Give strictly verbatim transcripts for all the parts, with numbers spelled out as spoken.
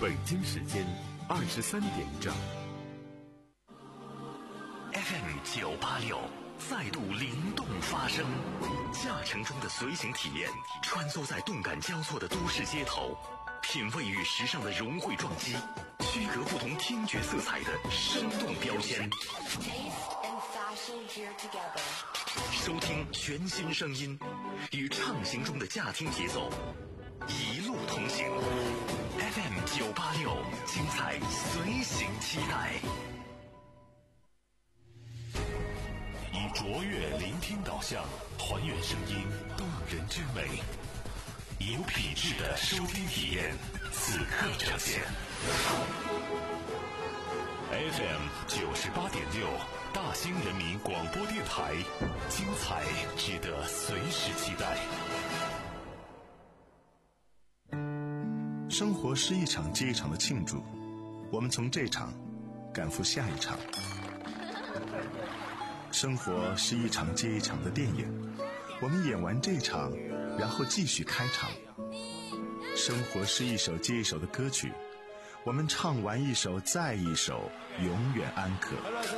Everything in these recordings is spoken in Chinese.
北京时间二十三点整。 F M 九八六再度灵动发声，驾乘中的随行体验，穿梭在动感交错的都市街头，品味与时尚的融汇撞击，区隔不同听觉色彩的生动标签。收听全新声音，与畅行中的驾听节奏一路同行。F M 九八六，精彩随行期待。以卓越聆听导向，还原声音动人之美，以有品质的收听体验，此刻呈现。F M 九十八点六，大兴人民广播电台，精彩值得随时期待。 生活是一场接一场的庆祝，我们从这场赶赴下一场。生活是一场接一场的电影，我们演完这场，然后继续开场。生活是一首接一首的歌曲，我们唱完一首再一首，永远安可。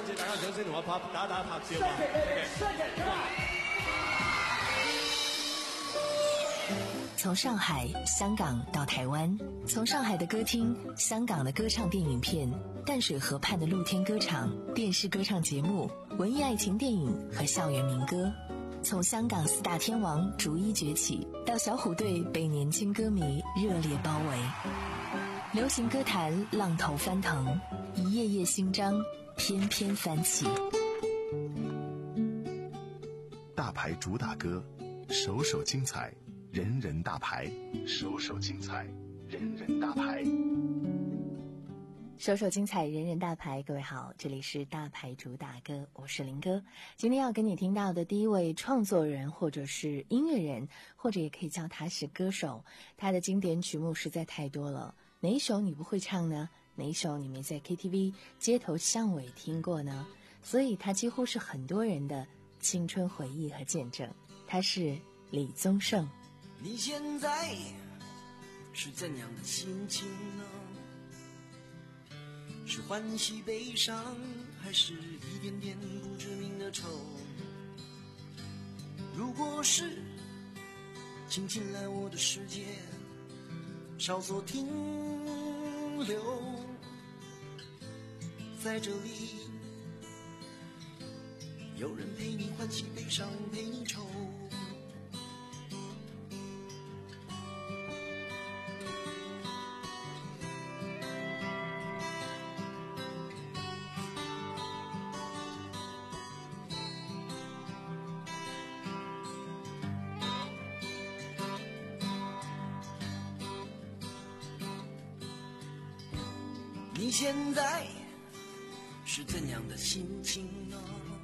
从上海、香港到台湾，从上海的歌厅、香港的歌唱电影片、淡水河畔的露天歌场、电视歌唱节目、文艺爱情电影和校园民歌，从香港四大天王逐一崛起，到小虎队被年轻歌迷热烈包围。流行歌坛浪头翻腾，一页页新章翩翩翻起。 大牌主打歌，首首精彩，人人大牌，首首精彩，人人大牌。 首首精彩，人人大牌。各位好，这里是大牌主打歌，我是林哥。今天要跟你听到的第一位创作人，或者是音乐人，或者也可以叫他是歌手，他的经典曲目实在太多了，哪一首你不会唱呢？哪一首你没在 K T V 街头巷尾听过呢？所以他几乎是很多人的青春回忆和见证。他是李宗盛。 你现在是怎样的心情呢？是欢喜悲伤，还是一点点不知名的愁？如果是请进来我的世界，稍作停留，在这里有人陪你欢喜悲伤，陪你愁。你现在是怎样的心情呢？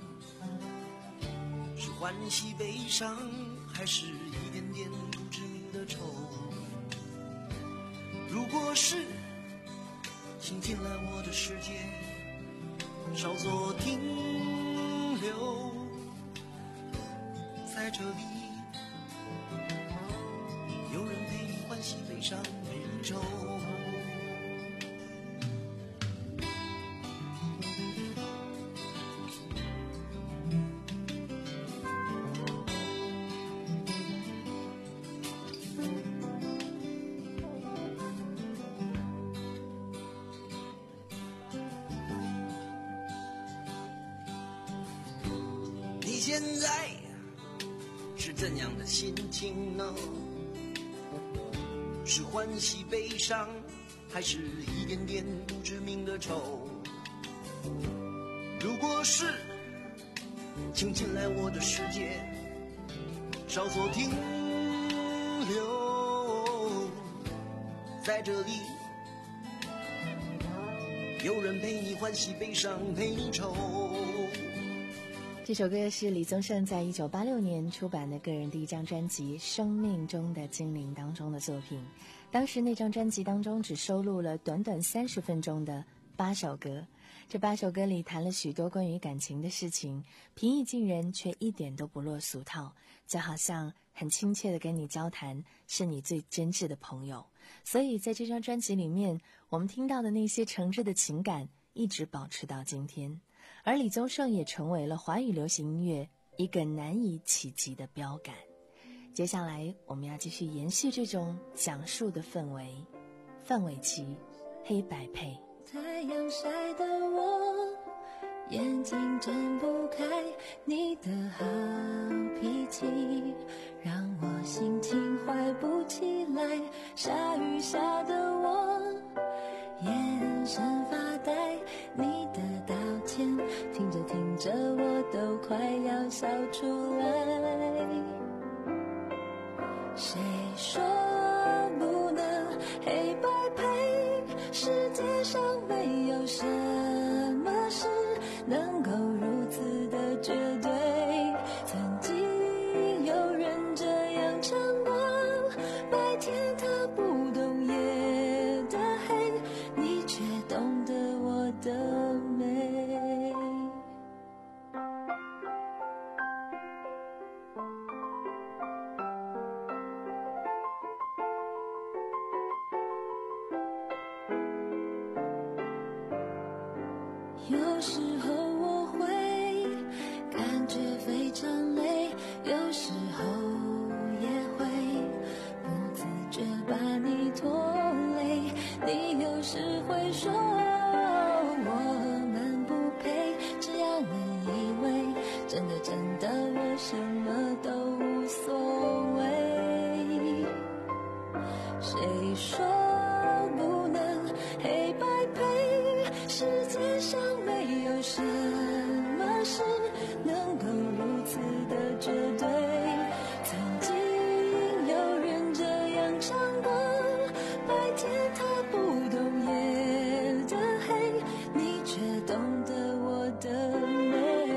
是欢喜悲伤，还是一点点不知名的愁？如果是请进来我的世界，稍作停留，在这里有人陪你欢喜悲伤，陪你愁。现在是怎样的心情呢？是欢喜悲伤，还是一点点不知名的愁？如果是请进来我的世界，稍作停留，在这里有人陪你欢喜悲伤，陪你愁。 这首歌是李宗盛在一九八六年出版的个人第一张专辑《生命中的精灵》当中的作品。当时那张专辑当中只收录了短短三十分钟的八首歌。这八首歌里谈了许多关于感情的事情，平易近人，却一点都不落俗套，就好像很亲切地跟你交谈，是你最真挚的朋友。所以在这张专辑里面，我们听到的那些诚挚的情感一直保持到今天，而李宗盛也成为了华语流行音乐一个难以企及的标杆。接下来我们要继续延续这种讲述的氛围，范玮琪黑白配。 太阳晒得我眼睛睁不开，你的好脾气让我心情坏不起来，下雨下得我眼神发呆，你的道歉听着听着我都快要笑出来，谁说不能黑白配，世界上没有什么事能够如此的绝对，曾经有人这样唱过，白天他不懂夜的黑，你却懂得我的美。有时候我会感觉非常累，有时候也会不自觉把你拖累，你有时会说我们不配，只要你以为真的真的我什么都无所谓，谁说不能黑白配，世界上没有什么事能够如此的绝对，曾经有人这样唱过，白天他不懂夜的黑，你却懂得我的美，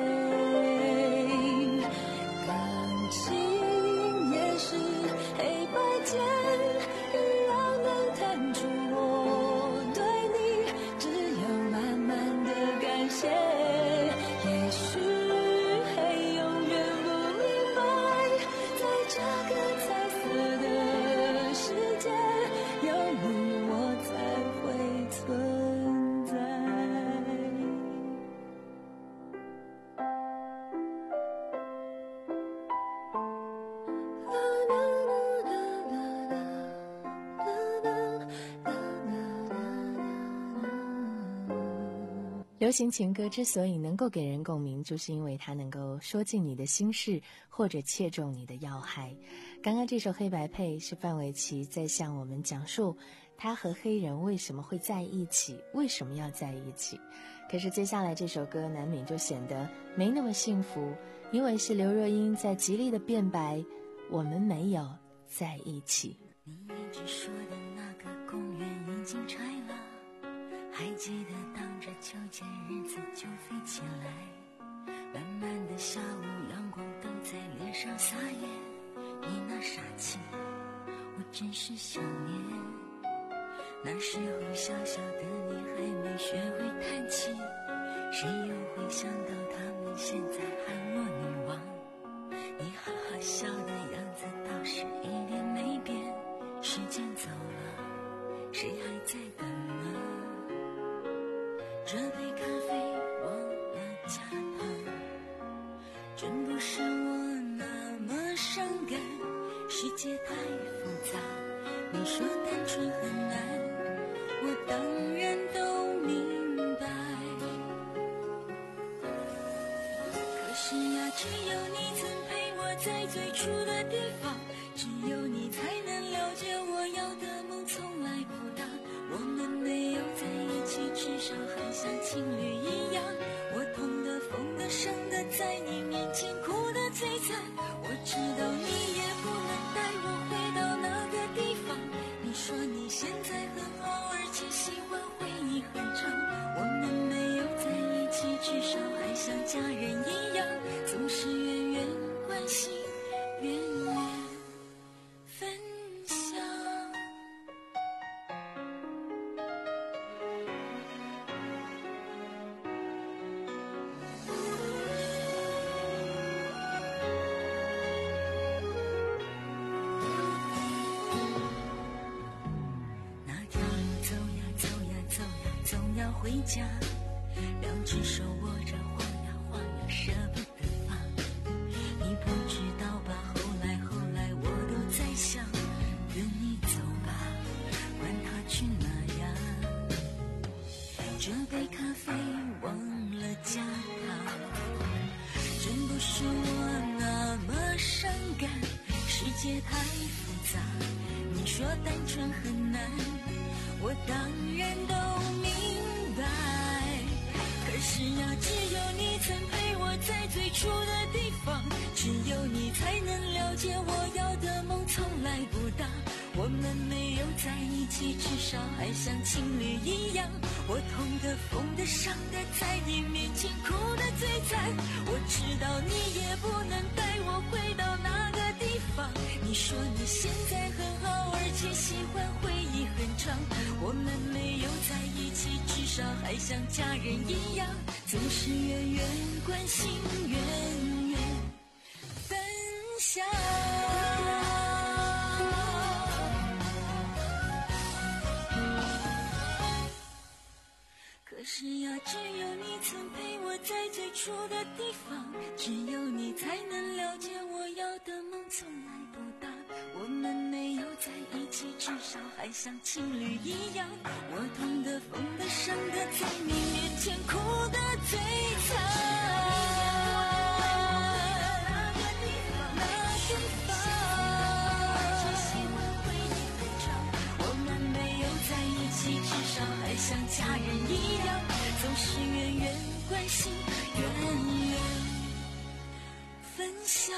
感情也是黑白键，欲望能弹出我对你只有慢慢的感谢，也许会永远不明白，在这个彩色的世界，有你我才会存在。 流行情歌之所以能够给人共鸣，就是因为它能够说尽你的心事，或者切中你的要害。刚刚这首黑白配是范玮琪在向我们讲述他和黑人为什么会在一起，为什么要在一起。可是接下来这首歌难免就显得没那么幸福，因为是刘若英在极力的辩白，我们没有在一起。 你一直说的那个公园已经拆了，还记得当着秋千日子就飞起来，慢慢的下午阳光都在脸上撒野，你那傻气我真是想念，那时候小小的你还没学会弹琴，谁又会想到他们现在喊我女王，你哈哈笑的样子倒是一点没变，时间走了谁还在等呢，这杯咖啡忘了加糖，真不是我那么伤感，世界太复杂，你说单纯很难，我当然都明白，可是呀只有你曾陪我在最初的地方，只有你才能了解我要的梦从来不大，我们没有在一起，至少还像情侣一样，我痛的疯的伤的在你面前哭得最惨，我知道你也不能带我回到那个地方，你说你现在很好，而且喜欢回忆很长，我们没有在一起，至少还像家人一样，总是远远关心远远回家，两只手握着晃呀晃呀舍不得放。你不知道吧，后来后来我都在想，跟你走吧，管他去哪呀。这杯咖啡忘了加糖，真不是我那么伤感，世界太复杂，你说单纯很难，我当然都明白。可是呀，只有你曾陪我在最初的地方，只有你才能了解我要的梦从来不大。我们没有在一起，至少还像情侣一样。我痛的、疯的、伤的，在你面前哭得最惨。我知道你也不能带我回到那个地方。你说你现在很好，而且喜欢回忆很长。我们没有在一起，至少还像家人一样，总是远远关心，远远分享。可是呀，只有你曾陪我在最初的地方，只有你才能了解我要的梦从来不大。我们没有在一起，至少还像情侣一样。我痛的、疯的、伤的，在你面前哭得最惨。至少还像家人一样，总是远远关心，远远分享。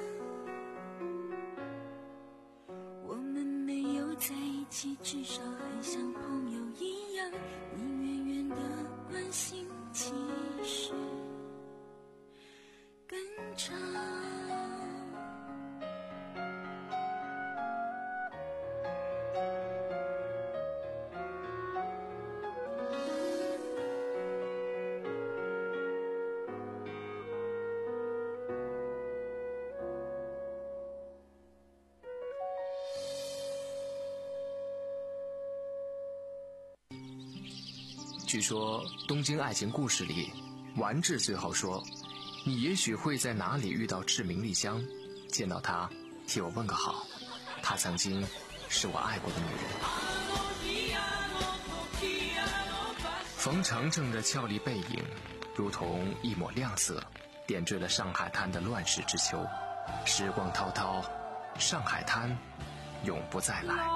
我们没有在一起，至少还像朋友一样，你远远的关心，其实更长。 据说《东京爱情故事》里，丸治最后说：“你也许会在哪里遇到志明丽香，见到她，替我问个好。她曾经是我爱过的女人。”冯程程的俏丽背影，如同一抹亮色，点缀了上海滩的乱世之秋。时光滔滔，上海滩永不再来。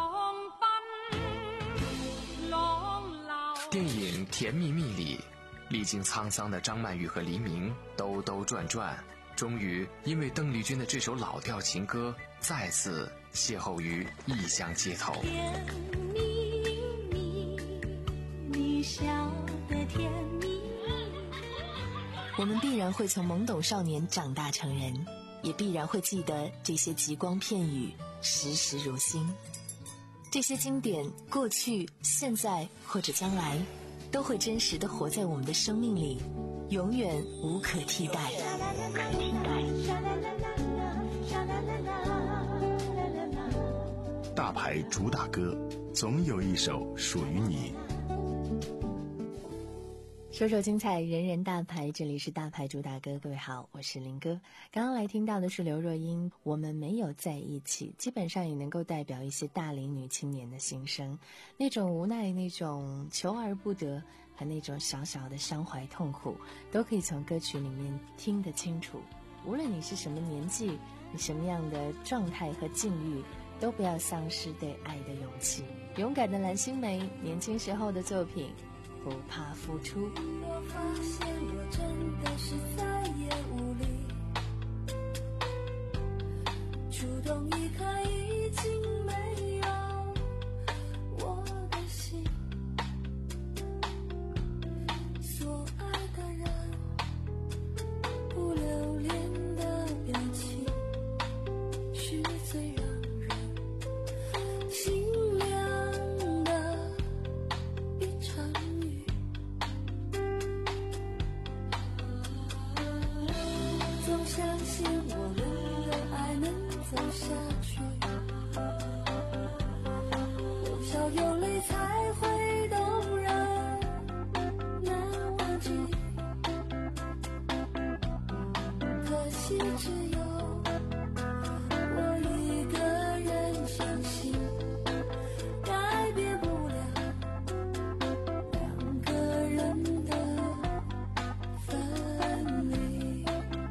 电影《甜蜜蜜》里，历经沧桑的张曼玉和黎明兜兜转转，终于因为邓丽君的这首老调情歌，再次邂逅于异乡街头。 甜蜜蜜，你笑得甜蜜。 我们必然会从懵懂少年长大成人，也必然会记得这些极光片语，时时如新。这些经典，过去、现在或者将来，都会真实地活在我们的生命里，永远无可替代。 大牌主打歌，总有一首属于你。 首首精彩，人人大牌，这里是大牌主打歌。各位好，我是林哥。刚刚来听到的是刘若英，我们没有在一起，基本上也能够代表一些大龄女青年的心声，那种无奈，那种求而不得，和那种小小的伤怀痛苦，都可以从歌曲里面听得清楚。无论你是什么年纪，你什么样的状态和境遇，都不要丧失对爱的勇气。勇敢的蓝心湄年轻时候的作品，不怕付出。 我发现我真的是再也无力主动离开，已经没有我的心，所爱的人不留恋的表情，是最让人心凉的一场雨。总相信我们的爱能走下去。 惜只有我一个人相信，改变不了两个人的分离。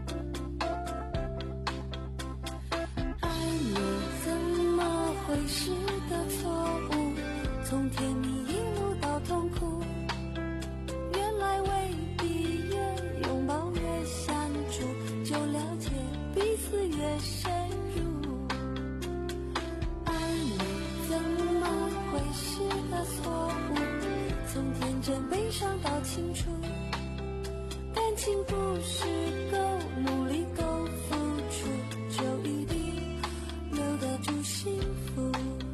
爱你怎么会是个错误？从甜蜜一路到痛苦，原来未必越拥抱越相处，就了解彼此越深入。爱你怎么会是个错误？从天真悲伤到清楚，感情不是够努力够付出，就一定留得住幸福。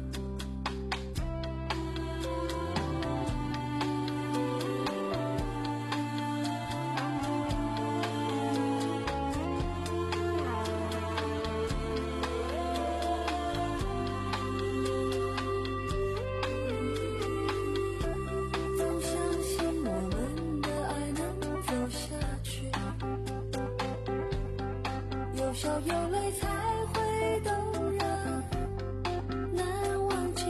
总相信我们的爱能走下去，有笑有泪才会动人，难忘记。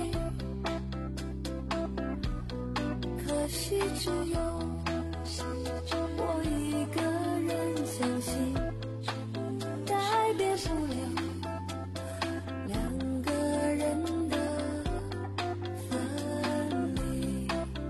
可惜只有我一个人相信，改变不了两个人的分离。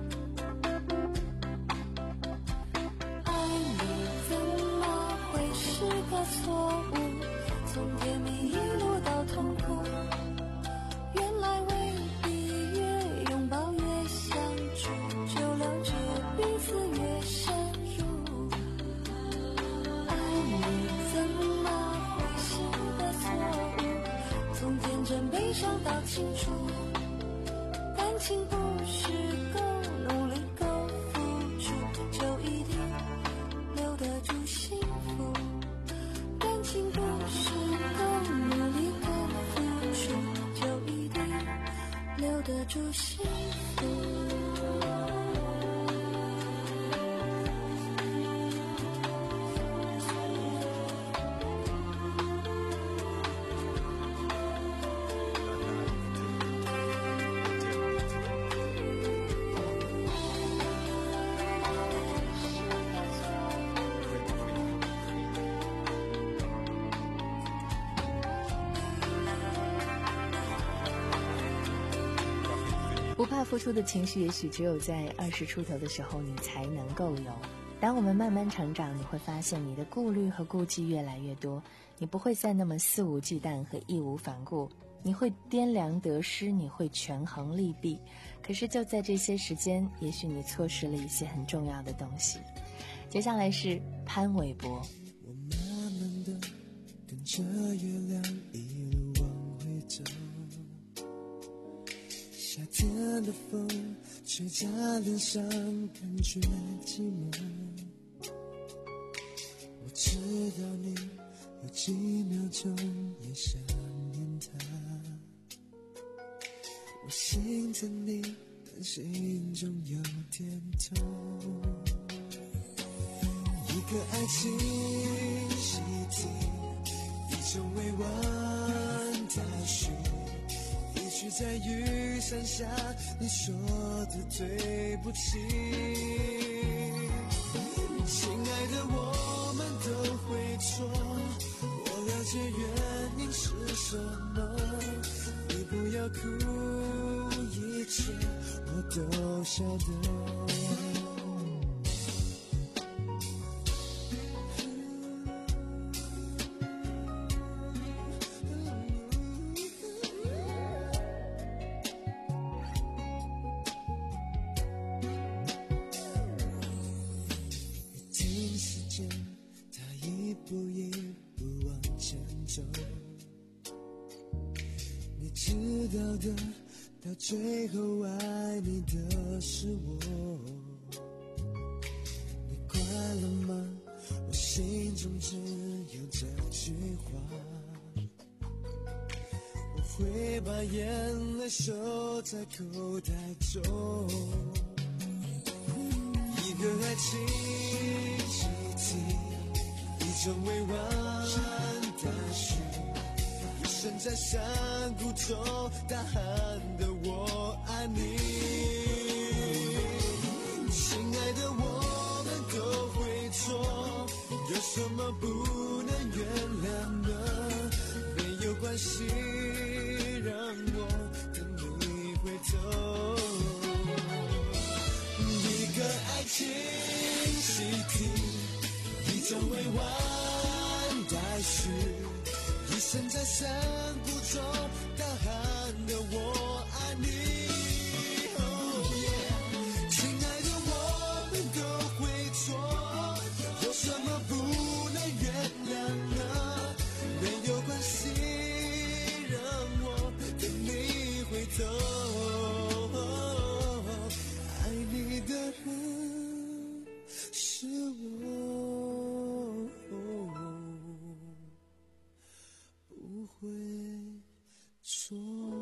爱你怎么会是个错误？从甜蜜一路到痛苦，原来未必越拥抱越相处，就了解彼此越深入。爱你怎么会是个错误？从天真悲伤到清楚，感情不是够努力够付出，就一定留得住幸福。感情不是够努力够付出，就一定留得住幸福。 不怕付出的情绪，也许只有在二十出头的时候你才能够有。当我们慢慢成长，你会发现你的顾虑和顾忌越来越多，你不会再那么肆无忌惮和义无反顾，你会掂量得失，你会权衡利弊。可是就在这些时间，也许你错失了一些很重要的东西。接下来是潘玮柏。 我慢慢的跟着月亮一路往回走，夏天的风吹在脸上，感觉寂寞。我知道你有几秒钟也想念他，我心疼你，但心中有点痛。一个爱情习题，一种委婉待续，一句在雨伞下你说的对不起。亲爱的，我们都会错，我了解原因是什么，你不要哭，一切我都晓得。到最后爱你的是我，你快乐吗？我心中只有这句话，我会把眼泪收在口袋中。一个爱情习题，一种委婉在山谷中大喊的我爱你。亲爱的，我们都会错，有什么不能原谅的？没有关系，让我等你回头。一个爱情习题，一种委婉待续，一生在山谷中大喊的我爱你。Oh yeah， 亲爱的，我们都会错，有什么不能原谅呢？没有关系，让我等你回头。爱你的人是我，不会错。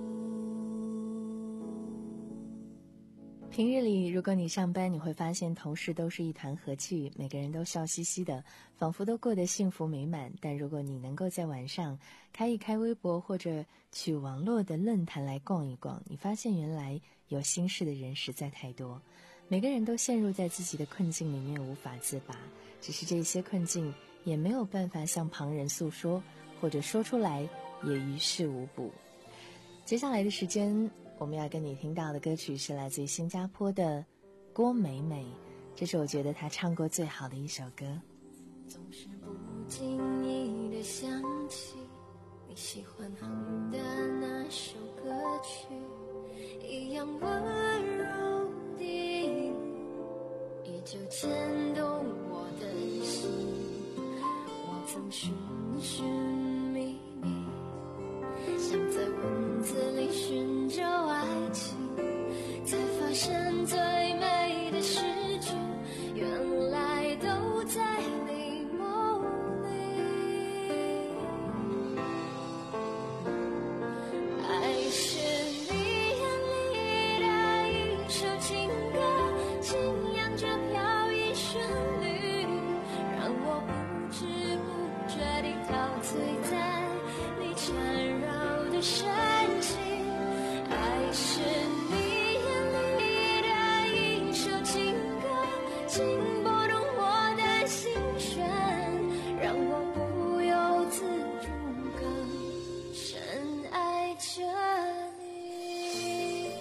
平日里，如果你上班，你会发现同事都是一团和气，每个人都笑嘻嘻的，仿佛都过得幸福美满。但如果你能够在晚上开一开微博，或者去网络的论坛来逛一逛，你发现原来有心事的人实在太多，每个人都陷入在自己的困境里面无法自拔，只是这些困境也没有办法向旁人诉说，或者说出来也于事无补。接下来的时间，我们要跟你听到的歌曲是来自于新加坡的郭美美，这是我觉得她唱过最好的一首歌。 总是不经意地想起你喜欢哼的那首歌曲，一样温柔的音，依旧牵动我的心。我曾寻寻觅觅，想在文字里寻找爱情，才发现最美的诗句原来都在你梦里。爱是你眼里的一首情歌，轻扬着飘逸旋律，让我不知不觉地陶醉在你缠绕的深情。爱是你眼里的一首情歌，轻拨动我的心弦，让我不由自主更深爱着你。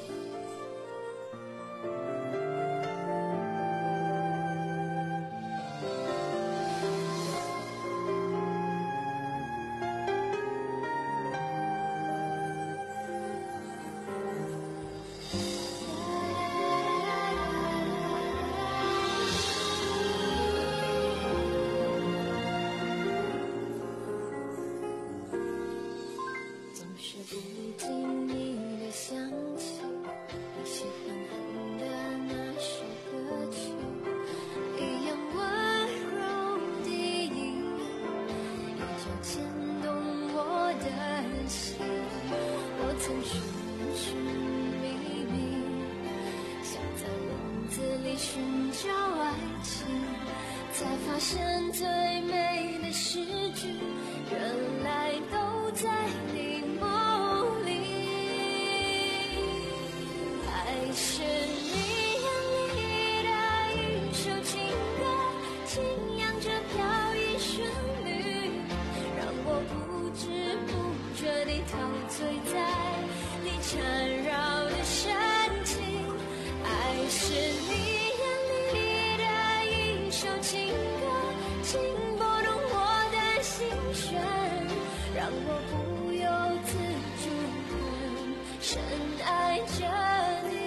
总是不经意地想起你喜欢哼的那首歌曲，一样温柔的音，依旧牵动我的心。我曾寻寻觅觅，想在文字里寻找爱情，才发现最美的诗句原来都在你梦里。爱是你眼里的一首情歌，轻扬着飘逸旋律，让我不知不觉地陶醉在你缠绕的深情。爱是你眼里的一首情歌，轻拨动我的心弦，让我不由自主更深爱着你。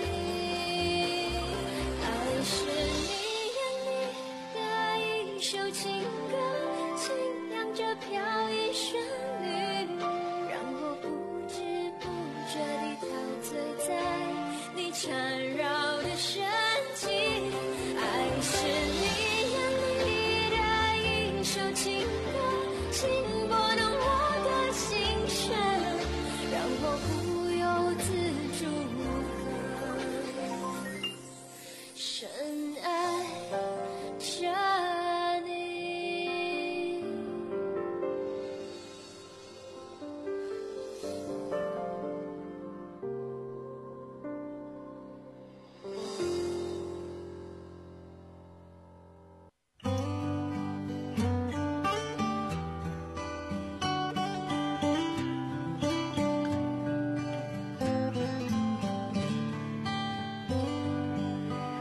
爱是你眼里的一首情歌，轻扬着飘逸旋律，让我不知不觉地陶醉在你缠绕的深情。爱是你眼里的一首情歌，轻拨动我的心弦，让我不由自主更深爱着你。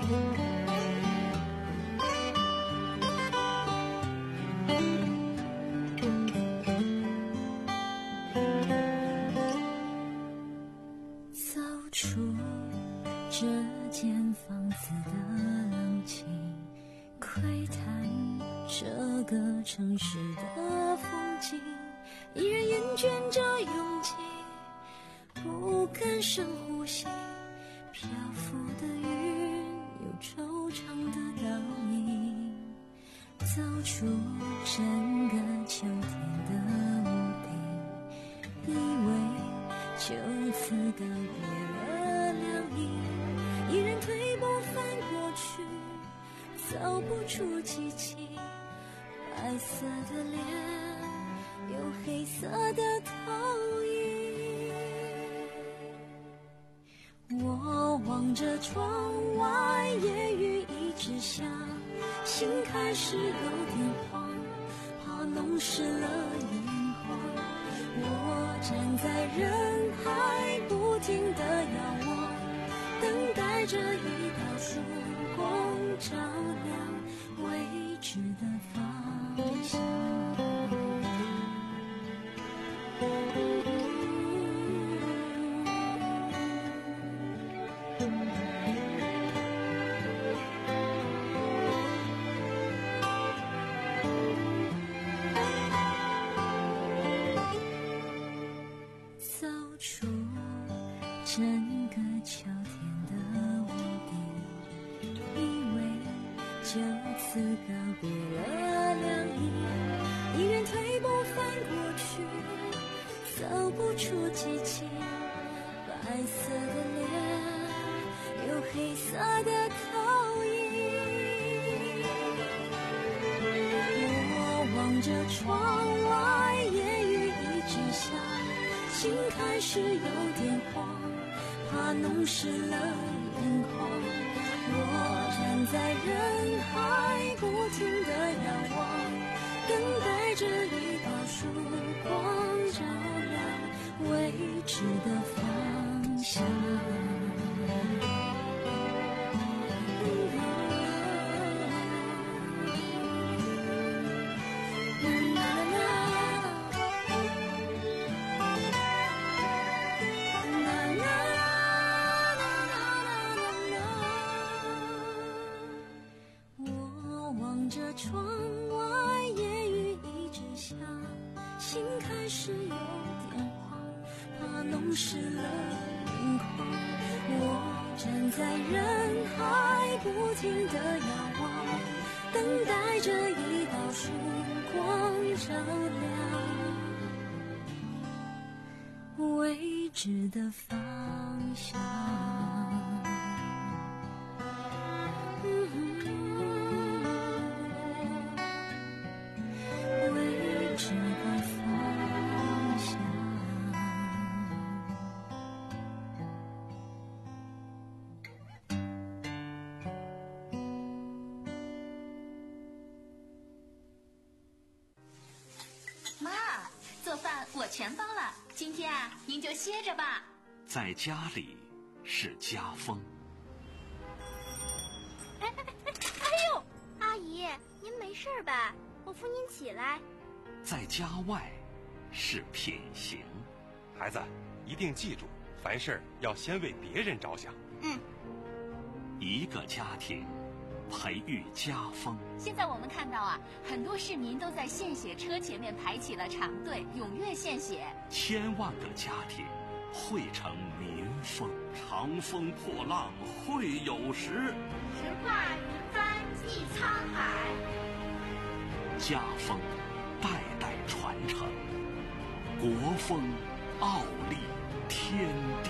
这间房子的冷清，窥探这个城市的风景，依然厌倦着拥挤，不敢深呼吸。漂浮的云有惆怅的倒影，走出整个秋天的屋顶，以为就此告别了凉意，依然退步翻过去，走不出激情。白色的脸有黑色的投影，我望着窗外，夜雨一直下，心开始有点慌，怕弄湿了眼眶。我站在人海，不停地遥望，等待着一道曙光照亮未知的方向。走出整个秋天的屋顶，以为就此告别了凉意，依然退步翻过去，走不出激情。白色的脸有黑色的投影，我望着窗外，夜雨一直下，心开始有点慌，怕弄湿了眼眶。我站在人海，不停地遥望，等待着一道曙光照亮未知的方向。窗外夜雨一直下，心开始有点慌，怕弄湿了眼眶。我站在人海，不停地遥望，等待着一道曙光照亮未知的方向。 妈，做饭我全包了，今天啊，您就歇着吧。 在家里是家风。 哎哎哎哎呦，阿姨，您没事吧？我扶您起来。 在家外是品行。 孩子，一定记住，凡事要先为别人着想。 嗯。 一个家庭培育家风。 现在我们看到啊，很多市民都在献血车前面排起了长队，踊跃献血。 千万个家庭汇成民风。长风破浪会有时， 直挂云帆济沧海。 家风代代传承，国风傲立天地。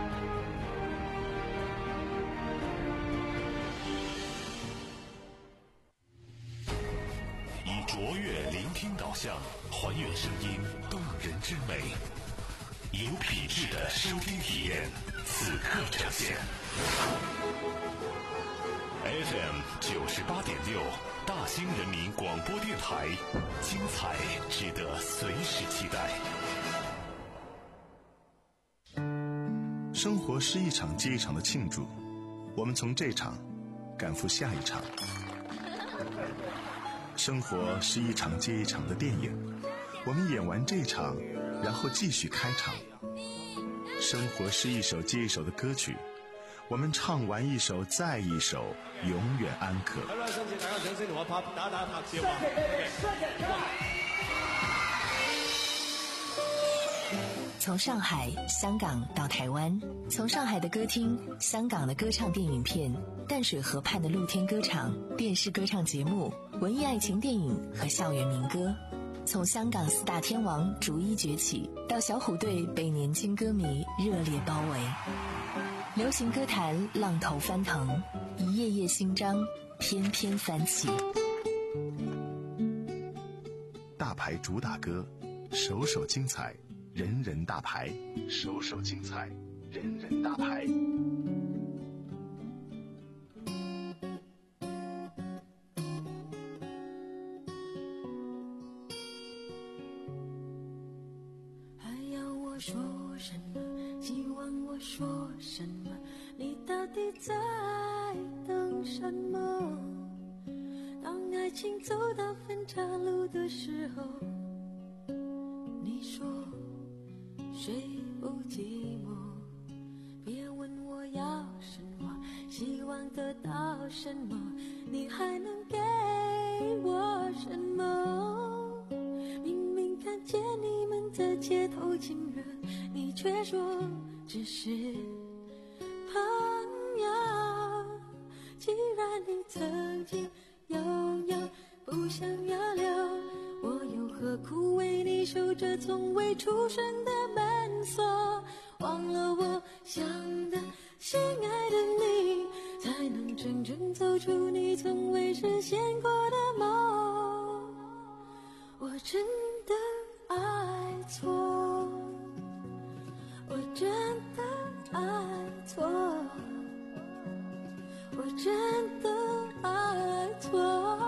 以卓越聆听导向，还原声音动人之美，有品质的收听体验，此刻呈现。F M 九十八点六，大兴人民广播电台，精彩值得随时期待。 生活是一场接一场的庆祝，我们从这场赶赴下一场。生活是一场接一场的电影，我们演完这场，然后继续开场。生活是一首接一首的歌曲，我们唱完一首再一首，永远安可。 从上海、香港到台湾，从上海的歌厅、香港的歌唱电影片、淡水河畔的露天歌场、电视歌唱节目、文艺爱情电影和校园民歌，从香港四大天王逐一崛起，到小虎队被年轻歌迷热烈包围，流行歌坛浪头翻腾，一页页新章翩翩翻起。 大牌主打歌，首首精彩，人人大牌，首首精彩，人人大牌。 还要我说什么？希望我说什么？你到底在等什么？当爱情走到分岔路的时候，你说谁不寂寞？别问我要什么，希望得到什么，你还能给我什么？明明看见你们在街头亲热，你却说只是朋友。既然你曾经拥有，不想要留，我又何苦为你守着从未出生的门锁？忘了我想的心爱的你，才能真正走出你从未实现过的梦。我真的爱错，我真的爱错，我真的爱错。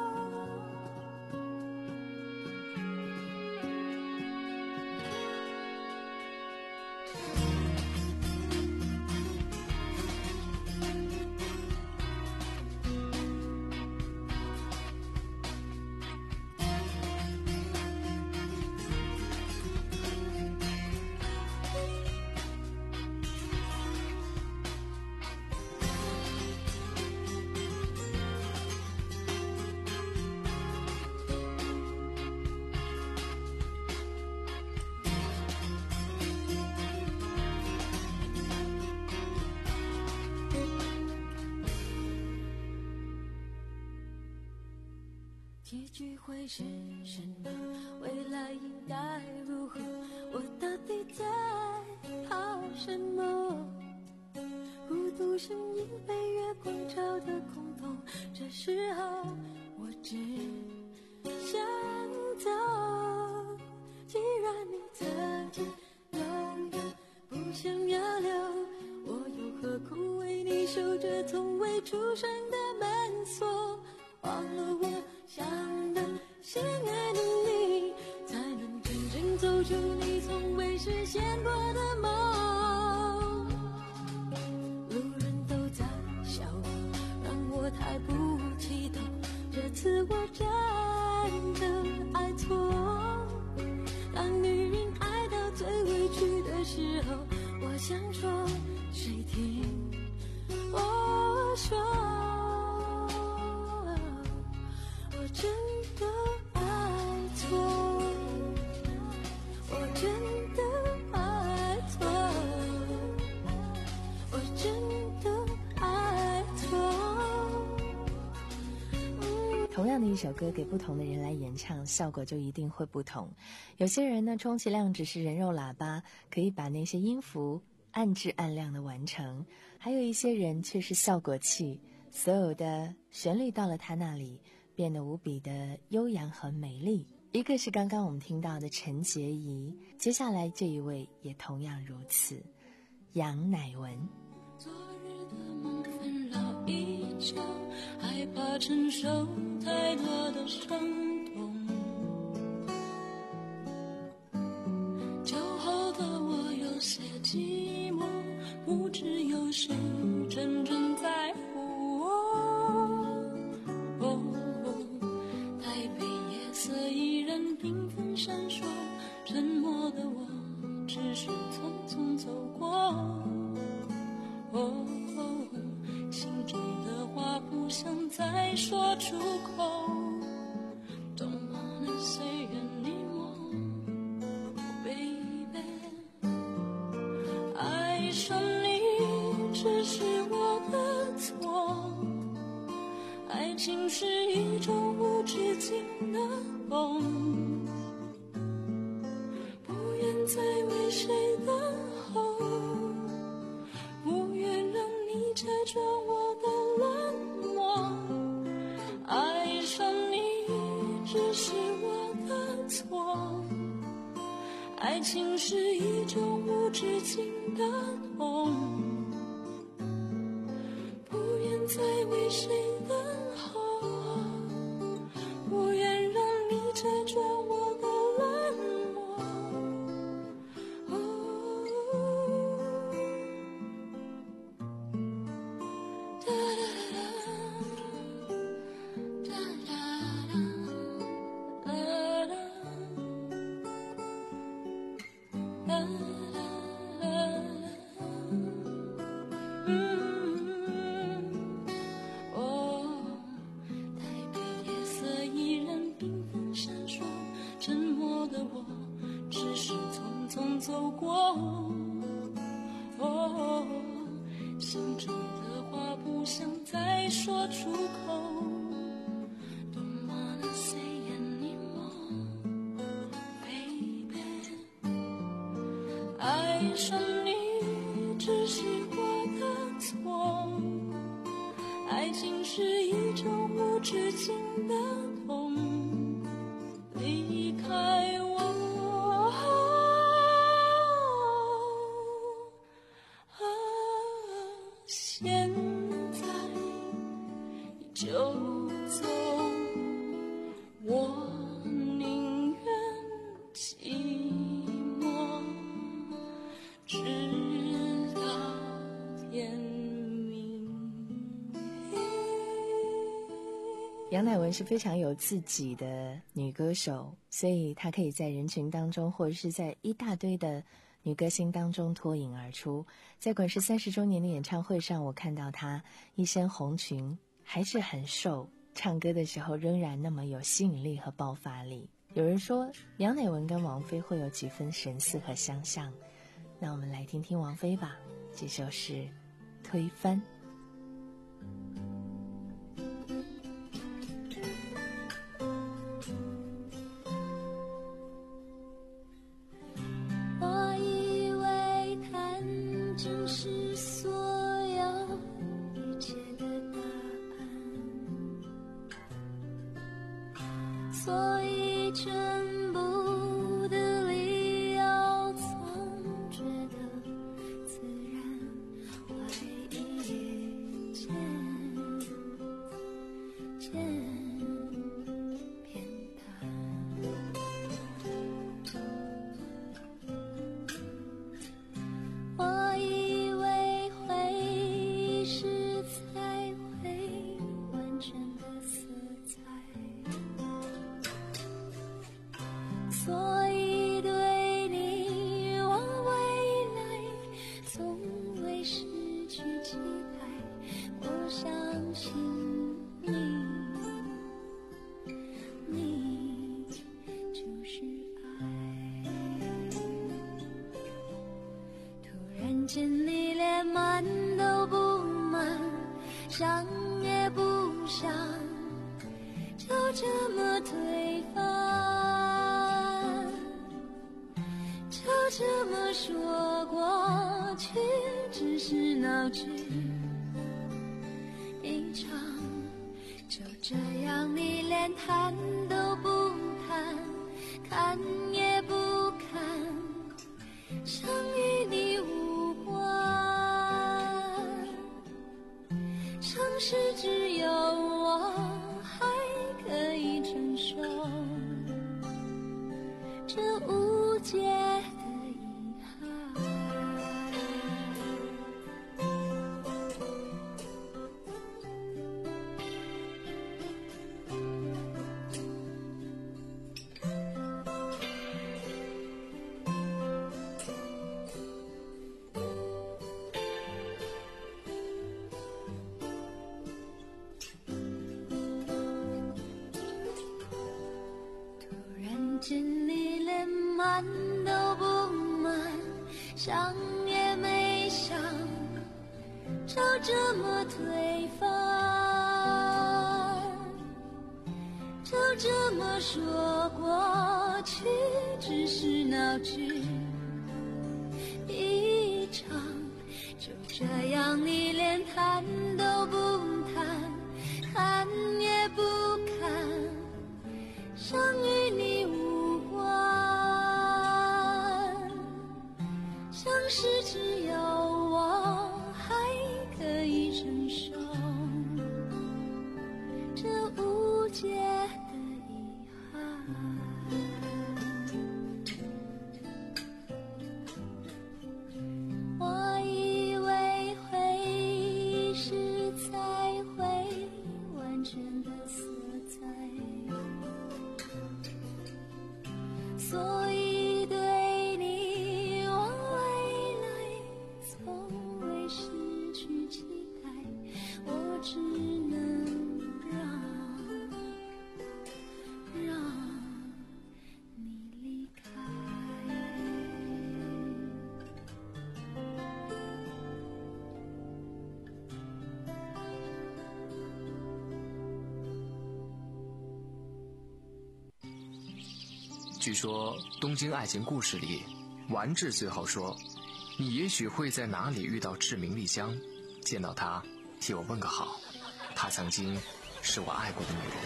结局会是什么？未来应该如何？我到底在怕什么？孤独声音被月光照得空洞，这时候我只想走。既然你曾经拥有，不想要留，我又何苦为你守着从未出生的门锁？忘了我想的心爱的你，才能真正走出你从未实现过的梦。路人都在笑我，让我太不激动，这次我真的爱错。当女人爱到最委屈的时候，我想说谁听我说，我真的爱错，我真的爱错，我真的爱错。嗯、 同样的一首歌给不同的人来演唱，效果就一定会不同。有些人呢，充其量只是人肉喇叭，可以把那些音符暗质暗亮的完成；还有一些人却是效果器，所有的旋律到了他那里变得无比的悠扬和美丽。一个是刚刚我们听到的陈洁仪，接下来这一位也同样如此，杨乃文。 昨日的梦纷扰依旧，害怕承受太多的伤痛，酒后的我有些寂寞，不知有谁真正在乎我。 再说出口。 Don't wanna say anymore, baby。 爱上你只是我的错，爱情是一种无止境的梦，不愿再为谁等候，不愿让你拆穿我的冷漠。爱上你只是我的错，爱情是一种无止境的痛，不愿再为谁等候，不愿让你拆穿我的冷漠。哒哒走过，哦，心中的话不想再说出口。Don't wanna say anymore, baby。爱上你只是我的错，爱情是一种无止境的痛，离开我。 现在就走，我宁愿寂寞，直到天明。 杨乃文是非常有自己的女歌手，所以她可以在人群当中，或者是在一大堆的女歌星当中脱颖而出。在滚石三十周年的演唱会上，我看到她一身红裙，还是很瘦，唱歌的时候仍然那么有吸引力和爆发力。有人说杨乃文跟王菲会有几分神似和相像，那我们来听听王菲吧，这首是《推翻》。 见你连满都不满，想也不想，就这么推翻，就这么说过去只是闹剧一场，就这样你连谈都不谈，看也不看，想与你无关，城市只有我还可以承受这无解的遗憾。 谈都不满，想也没想就这么推翻，就这么说过去只是闹剧一场，就这样你连谈都不谈，看也不看，想与你无关，像是只有我还可以承受这无解的遗憾。我以为回忆是才会完全的色彩，所以对你我未来从未失去期待，我只能让让你离开。 据说《东京爱情故事》里，丸治最后说：“你也许会在哪里遇到志明丽香，见到她，替我问个好。她曾经是我爱过的女人。”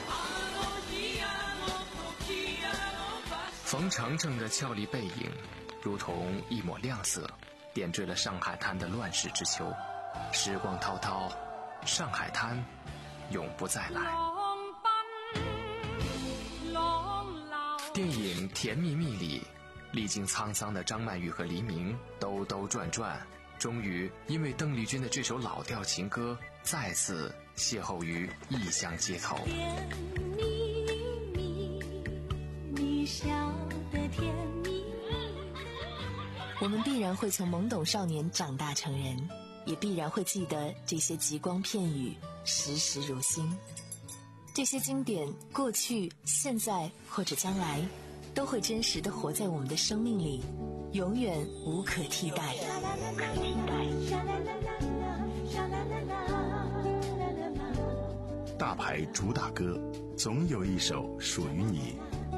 冯程程的俏丽背影，如同一抹亮色，点缀了上海滩的乱世之秋。时光滔滔，上海滩永不再来。电影《甜蜜蜜》里，历经沧桑的张曼玉和黎明兜兜转转，终于因为邓丽君的这首老调情歌，再次邂逅于异乡街头。 甜蜜蜜，你笑得甜蜜蜜。 我们必然会从懵懂少年长大成人，也必然会记得这些极光片语，时时如新。这些经典，过去、现在或者将来，都会真实地活在我们的生命里，永远无可替代。 大牌主打歌，总有一首属于你。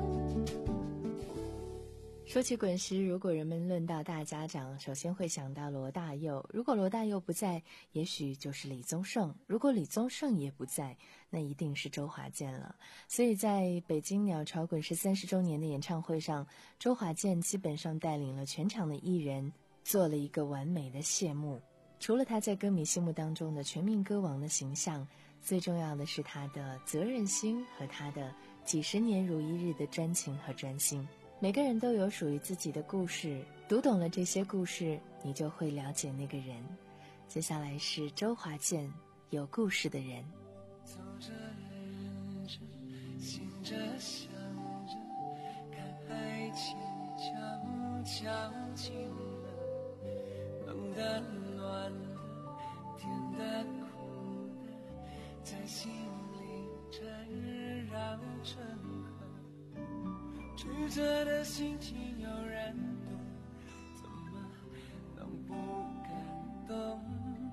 说起滚石，如果人们论到大家长，首先会想到罗大佑。如果罗大佑不在，也许就是李宗盛；如果李宗盛也不在，那一定是周华健了。所以在北京鸟巢滚石三十周年的演唱会上，周华健基本上带领了全场的艺人，做了一个完美的谢幕。除了他在歌迷心目当中的全民歌王的形象，最重要的是他的责任心和他的几十年如一日的专情和专心。每个人都有属于自己的故事，读懂了这些故事，你就会了解那个人。接下来是周华健，有故事的人。 走着认着，醒着想着，看爱情悄悄近了，冷的暖的，甜的苦的，在心里缠绕成河。曲折的心情有人懂，怎么能不感动？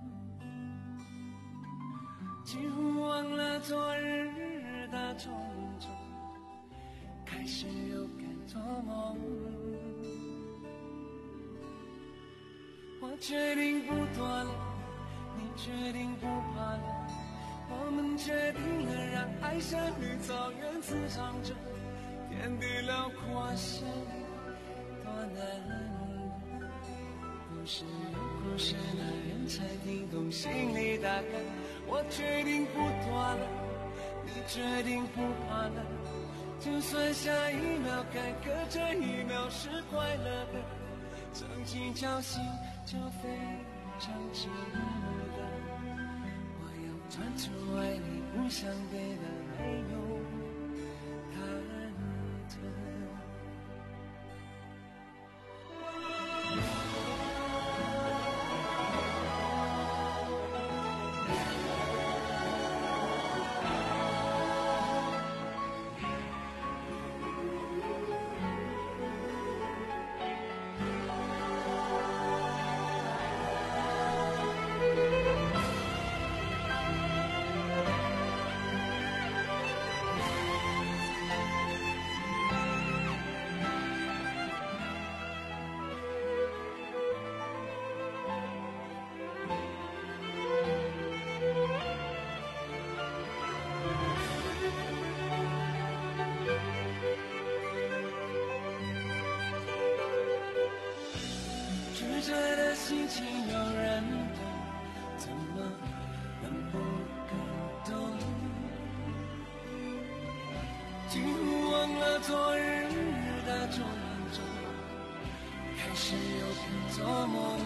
几乎忘了昨日的种种，开始又该做梦。我决定不躲了，你决定不怕了，我们决定了让爱像绿草原滋长着。天地辽阔是多难得，不是有故事的人才听懂心里大概。我决定不躲了，你决定不怕了，就算下一秒该隔着一秒是快乐的，曾经侥幸就非常值得。我要专注爱你，不想别的没有忐忑。 心情有人懂，怎么能不感动？几乎忘了昨日的种种，开始又在做梦。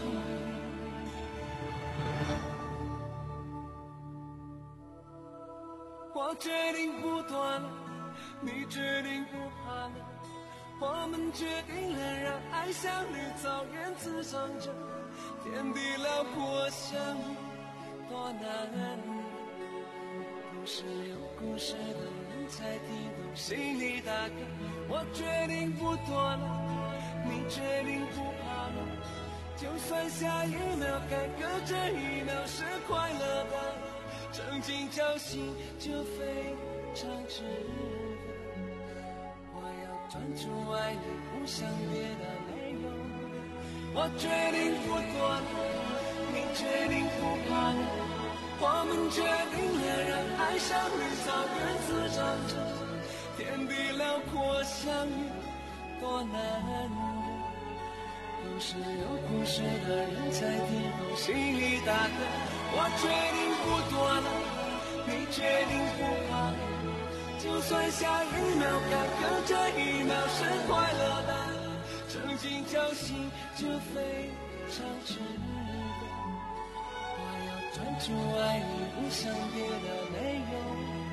我决定不断了，你决定不怕了，我们决定了让爱像绿草原滋长着，天地辽阔相遇多难。故事有故事的人才听懂心里大歌，我决定不躲了，你决定不怕了，就算下一秒改革，这一秒是快乐的，曾经侥幸就非常值得。我要专注爱你，不想别的没有。我决定不躲了，你决定不怕了，我们决定了让爱像绿草原滋长着，天地辽阔相遇多难得，都是有故事的人才听懂心里大歌。我决定不躲了，你决定不怕了，就算下一秒改革，这一秒是快乐的，曾经侥幸就非常值得。我要专注爱你，不想别的没有。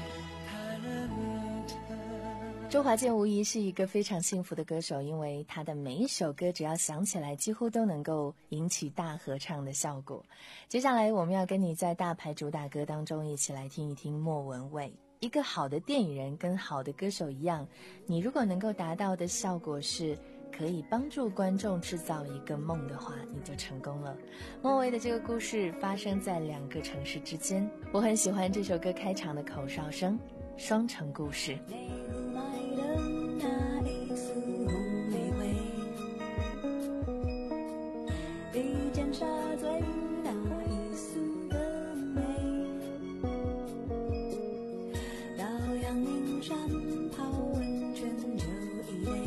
周华健无疑是一个非常幸福的歌手，因为他的每一首歌只要想起来几乎都能够引起大合唱的效果。接下来我们要跟你在大牌主打歌当中一起来听一听莫文蔚。一个好的电影人跟好的歌手一样，你如果能够达到的效果是可以帮助观众制造一个梦的话，你就成功了。莫蔚的这个故事发生在两个城市之间，我很喜欢这首歌开场的口哨声，双城故事。 沙嘴那一丝的美，到阳明山泡温泉就一杯，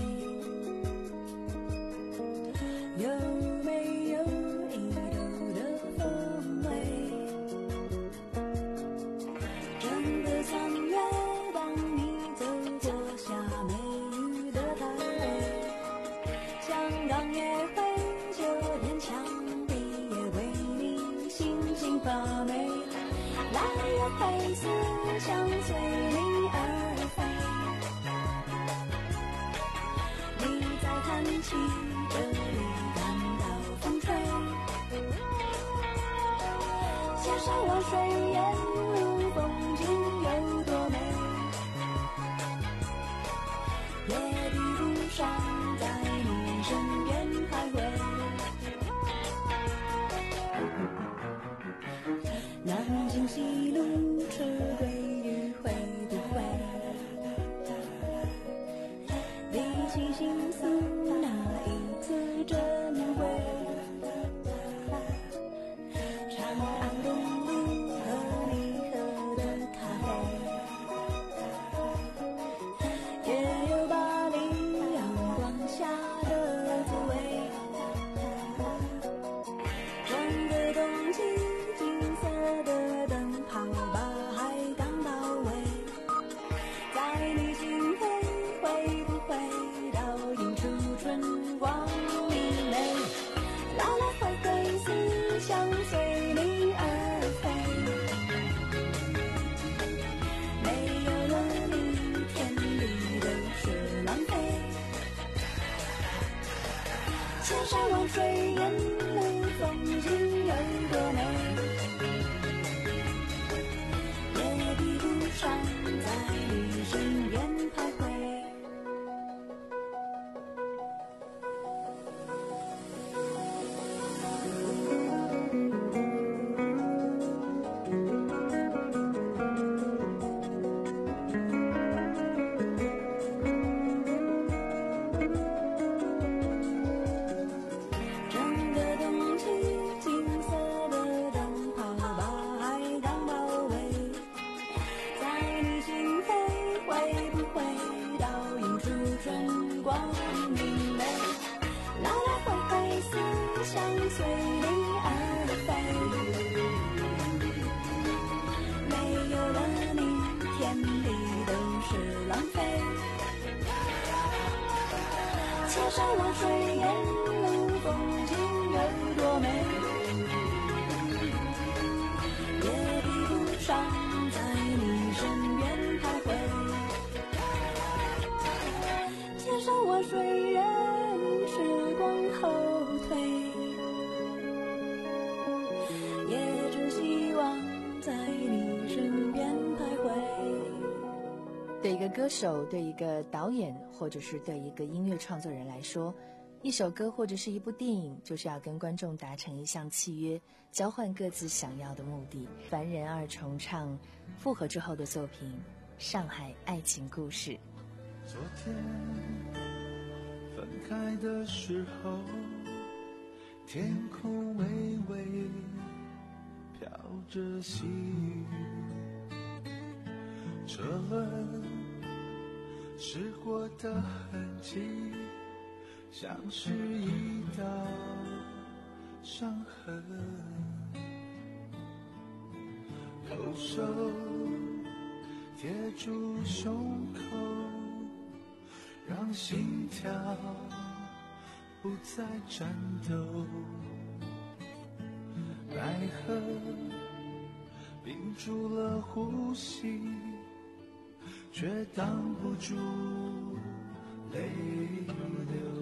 有没有一头的风味？整个三月当你走过下梅雨的台，香港也会就连墙发霉，来日会思想随你而飞。你在叹气，这里感到风吹，千山万水沿路风景有多美，夜的路上在你身边徘徊。南京西路车归与会不会，比起幸福那一次珍贵，长安东路和你喝的咖啡，也有巴黎阳光下的滋味，整个冬季金色的灯泡把海港包围，在你心扉会不会倒映出春光明媚？来来回回思想随你而飞，没有了你天地都是浪费，千山万水沿路风景有多美，在你身边徘徊。整个千山万水沿路风景有多美，也比不上在你身边徘徊。千山万水任时光后退，也只希望在你身边徘徊。 对一个歌手，对一个导演，或者是对一个音乐创作人来说，一首歌或者是一部电影，就是要跟观众达成一项契约，交换各自想要的目的。凡人二重唱复合之后的作品《上海爱情故事》。 昨天分开的时候，天空微微飘着细雨，车轮驶过的痕迹，像是一道伤痕。右手贴住胸口，让心跳不再颤抖。奈何屏住了呼吸，却挡不住泪流。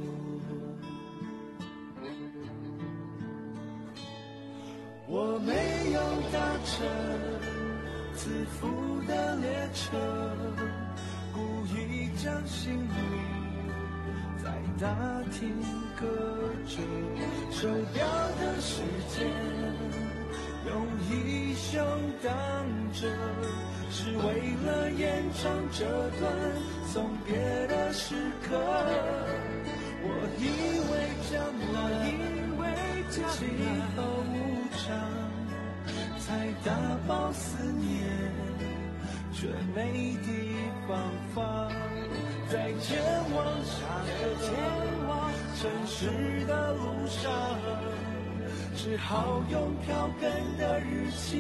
我没有搭乘自负的列车，故意将心里在大厅搁着，手表的时间用衣袖挡着，是为了延长这段送别的时刻。我以为将来今后无常，才打包思念，却没地方放。在前往下个前往城市的路上，只好用票根的日期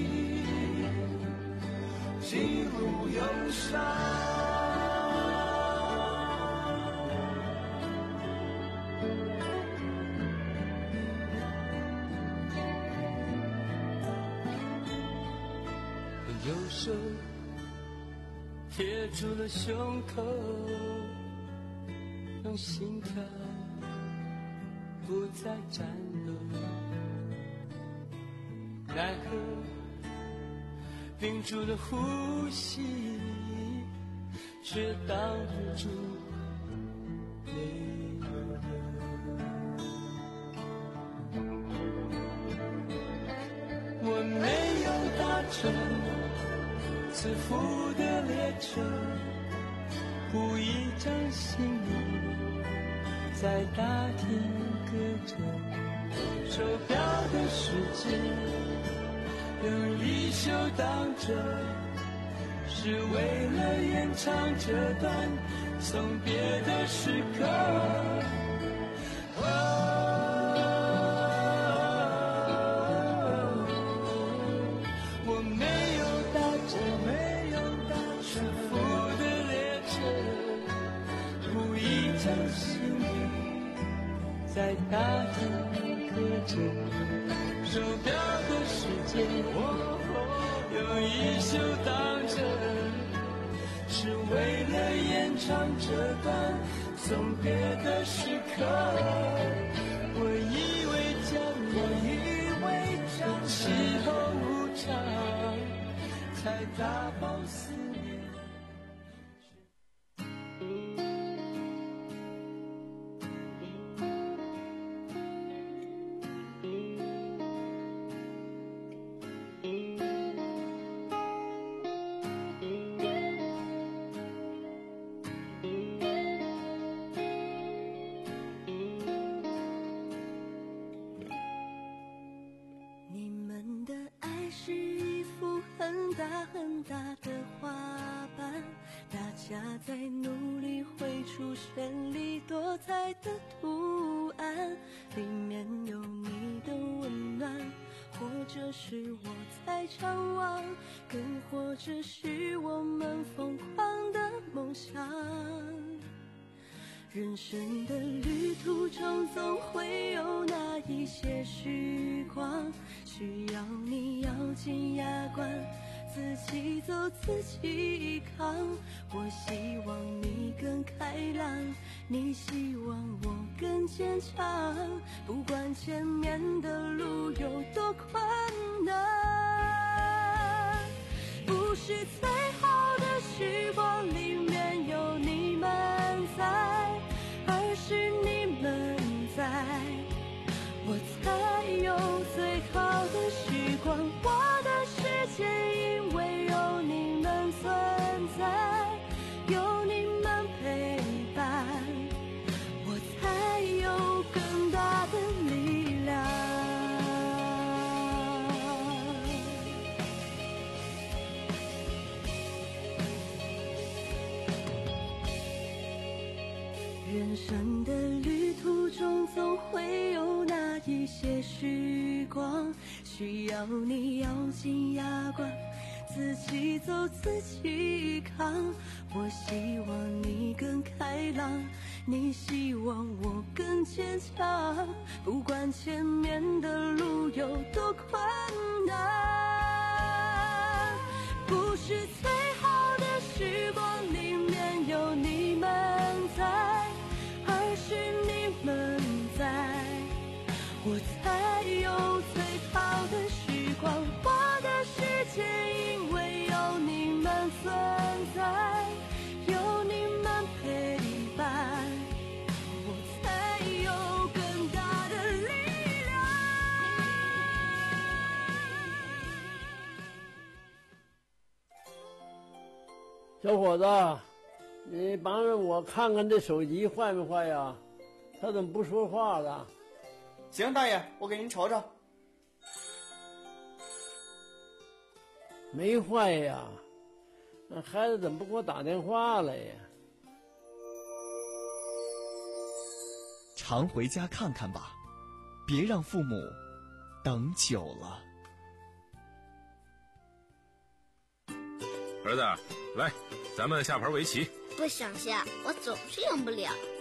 记录忧伤。右手贴住了胸口，让心跳不再颤抖。奈何屏住了呼吸，却挡不住泪流。我没有搭乘自负的列车，故意将心里在大厅搁着，手表的时间用衣袖挡着，是为了延长这段送别的时刻。在大厅搁着，手表的时间用衣袖挡着，是为了延长这段送别的时刻。我以为将我以为将气候无常，才打包思念。 很大的花瓣，大家在努力绘出绚丽多彩的图案，里面有你的温暖，或者是我在张望，更或者是我们疯狂的梦想。 人生的旅途中总会有那一些时光，需要你咬紧牙关，自己走自己扛。我希望你更开朗，你希望我更坚强，不管前面的路有多困难，不是最好的时光里面有你们在，而是你们在，我才有最好的时光。我的世界因为有你们存在，有你们陪伴，我才有更大的力量。人生的旅途中总会有那一些时光，需要你咬紧牙关，自己走自己扛。我希望你更开朗，你希望我更坚强，不管前面的路有多困难，不是最好的时光里面有你们在，而是你们在，我才有最好的时光。我的世界因为有你们存在，有你们陪伴，我才有更大的力量。 小伙子，你帮着我看看这手机坏没坏呀？他怎么不说话了？ 行，大爷，我给您瞅瞅。 没坏呀，那孩子怎么不给我打电话了呀？ 常回家看看吧，别让父母等久了。 儿子，来，咱们下盘围棋。 不想下，我总是赢不了。